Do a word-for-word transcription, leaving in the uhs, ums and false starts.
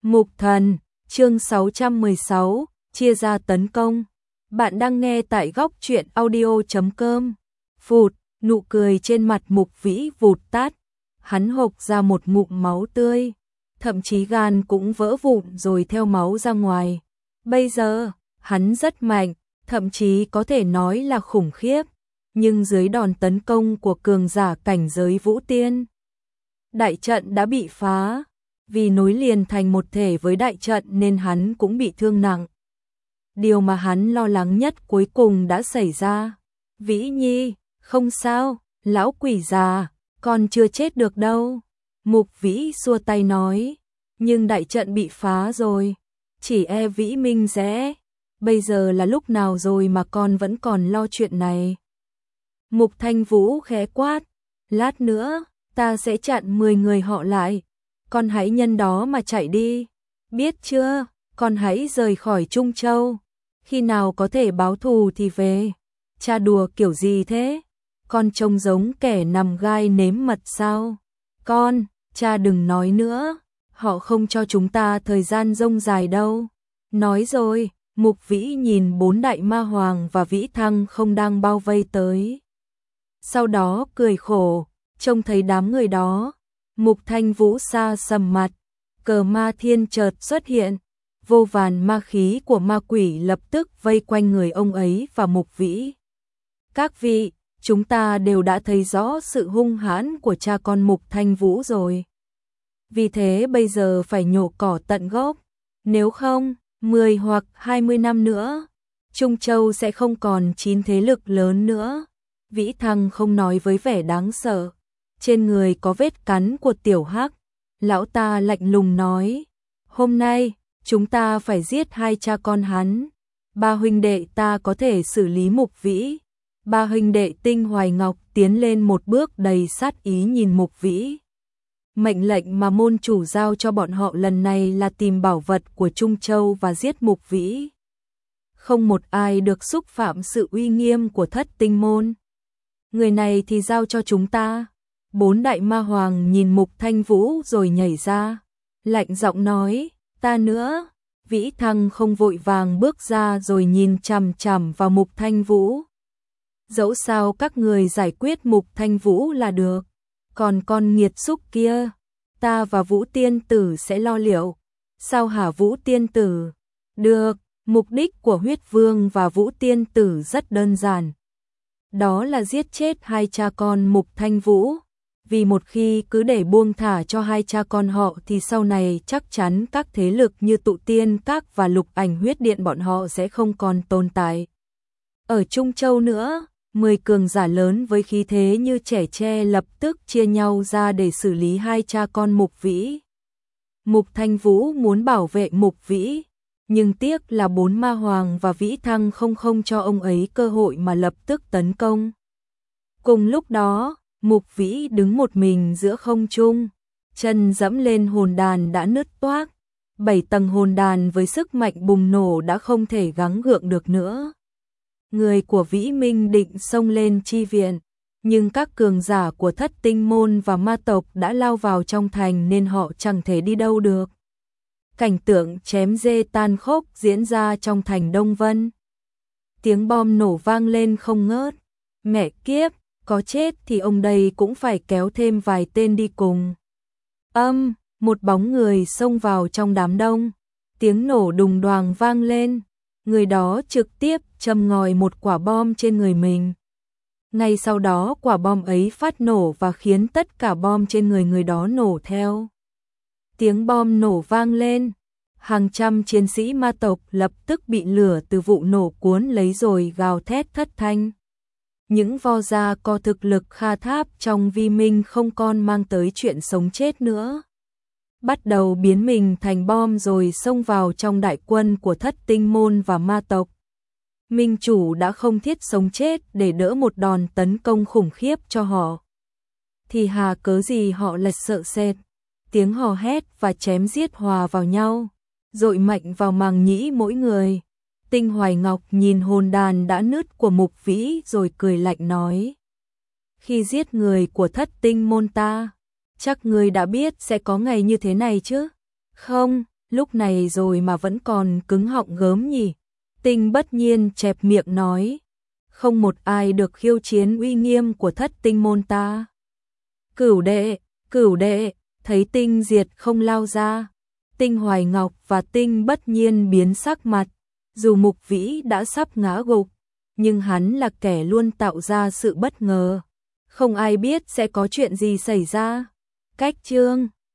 Mục Thần, chương sáu trăm mười sáu, chia ra tấn công. Bạn đang nghe tại góc truyện audio chấm com. Phụt, nụ cười trên mặt Mục Vĩ vụt tắt. Hắn hộc ra một ngụm máu tươi, thậm chí gan cũng vỡ vụn rồi theo máu ra ngoài. Bây giờ, hắn rất mạnh, thậm chí có thể nói là khủng khiếp, nhưng dưới đòn tấn công của cường giả cảnh giới Vũ Tiên, đại trận đã bị phá. Vì nối liền thành một thể với đại trận nên hắn cũng bị thương nặng. Điều mà hắn lo lắng nhất cuối cùng đã xảy ra. Vĩ Nhi, không sao, lão quỷ già, con chưa chết được đâu. Mục Vĩ xua tay nói, nhưng đại trận bị phá rồi, chỉ e Vĩ Minh rẽ. Bây giờ là lúc nào rồi mà con vẫn còn lo chuyện này. Mục Thanh Vũ khẽ quát, lát nữa, ta sẽ chặn mười người họ lại. Con hãy nhân đó mà chạy đi, biết chưa, con hãy rời khỏi Trung Châu, khi nào có thể báo thù thì về. Cha đùa kiểu gì thế, con trông giống kẻ nằm gai nếm mật sao? Con, cha đừng nói nữa, họ không cho chúng ta thời gian rông dài đâu. Nói rồi, Mục Vĩ nhìn bốn đại ma hoàng và Vĩ Thăng không đang bao vây tới. Sau đó cười khổ, trông thấy đám người đó. Mục Thanh Vũ xa sầm mặt, cờ ma thiên chợt xuất hiện, vô vàn ma khí của ma quỷ lập tức vây quanh người ông ấy và Mục Vĩ. Các vị, chúng ta đều đã thấy rõ sự hung hãn của cha con Mục Thanh Vũ rồi. Vì thế bây giờ phải nhổ cỏ tận gốc, nếu không, mười hoặc hai mươi năm nữa, Trung Châu sẽ không còn chín thế lực lớn nữa. Vĩ Thăng không nói với vẻ đáng sợ. Trên người có vết cắn của tiểu hắc, lão ta lạnh lùng nói, hôm nay, chúng ta phải giết hai cha con hắn. Ba huynh đệ ta có thể xử lý Mục Vĩ. Ba huynh đệ Tinh Hoài Ngọc tiến lên một bước đầy sát ý nhìn Mục Vĩ. Mệnh lệnh mà môn chủ giao cho bọn họ lần này là tìm bảo vật của Trung Châu và giết Mục Vĩ. Không một ai được xúc phạm sự uy nghiêm của Thất Tinh môn. Người này thì giao cho chúng ta. Bốn đại ma hoàng nhìn Mục Thanh Vũ rồi nhảy ra, lạnh giọng nói, ta nữa. Vĩ Thăng không vội vàng bước ra rồi nhìn chằm chằm vào Mục Thanh Vũ. Dẫu sao các người giải quyết Mục Thanh Vũ là được, còn con nghiệt xúc kia, ta và Vũ Tiên Tử sẽ lo liệu. Sao hả Vũ Tiên Tử? Được, mục đích của Huyết Vương và Vũ Tiên Tử rất đơn giản. Đó là giết chết hai cha con Mục Thanh Vũ. Vì một khi cứ để buông thả cho hai cha con họ thì sau này chắc chắn các thế lực như Tụ Tiên Các và Lục Ảnh Huyết Điện bọn họ sẽ không còn tồn tại. Ở Trung Châu nữa, mười cường giả lớn với khí thế như trẻ tre lập tức chia nhau ra để xử lý hai cha con Mục Vĩ. Mục Thanh Vũ muốn bảo vệ Mục Vĩ, nhưng tiếc là bốn ma hoàng và Vĩ Thăng không không cho ông ấy cơ hội mà lập tức tấn công. Cùng lúc đó, Mục Vĩ đứng một mình giữa không trung, chân dẫm lên hồn đàn đã nứt toác, bảy tầng hồn đàn với sức mạnh bùng nổ đã không thể gắng gượng được nữa. Người của Vĩ Minh định xông lên chi viện, nhưng các cường giả của Thất Tinh môn và ma tộc đã lao vào trong thành nên họ chẳng thể đi đâu được. Cảnh tượng chém dê tan khốc diễn ra trong thành Đông Vân. Tiếng bom nổ vang lên không ngớt. Mẹ kiếp, có chết thì ông đây cũng phải kéo thêm vài tên đi cùng. Âm, một bóng người xông vào trong đám đông. Tiếng nổ đùng đoàng vang lên. Người đó trực tiếp châm ngòi một quả bom trên người mình. Ngay sau đó quả bom ấy phát nổ và khiến tất cả bom trên người người đó nổ theo. Tiếng bom nổ vang lên. Hàng trăm chiến sĩ ma tộc lập tức bị lửa từ vụ nổ cuốn lấy rồi gào thét thất thanh. Những vo gia có thực lực kha tháp trong Vi Minh không còn mang tới chuyện sống chết nữa. Bắt đầu biến mình thành bom rồi xông vào trong đại quân của Thất Tinh môn và ma tộc. Minh chủ đã không thiết sống chết để đỡ một đòn tấn công khủng khiếp cho họ. Thì hà cớ gì họ lại sợ sệt. Tiếng hò hét và chém giết hòa vào nhau, dội mạnh vào màng nhĩ mỗi người. Tinh Hoài Ngọc nhìn hồn đàn đã nứt của Mục Vĩ rồi cười lạnh nói. Khi giết người của Thất Tinh môn ta, chắc người đã biết sẽ có ngày như thế này chứ? Không, lúc này rồi mà vẫn còn cứng họng gớm nhỉ. Tinh Bất Nhiên chẹp miệng nói, không một ai được khiêu chiến uy nghiêm của thất tinh môn ta. Cửu đệ, cửu đệ, thấy Tinh Diệt không lao ra, Tinh Hoài Ngọc và Tinh Bất Nhiên biến sắc mặt, dù Mục Vĩ đã sắp ngã gục, nhưng hắn là kẻ luôn tạo ra sự bất ngờ, không ai biết sẽ có chuyện gì xảy ra. Cách chương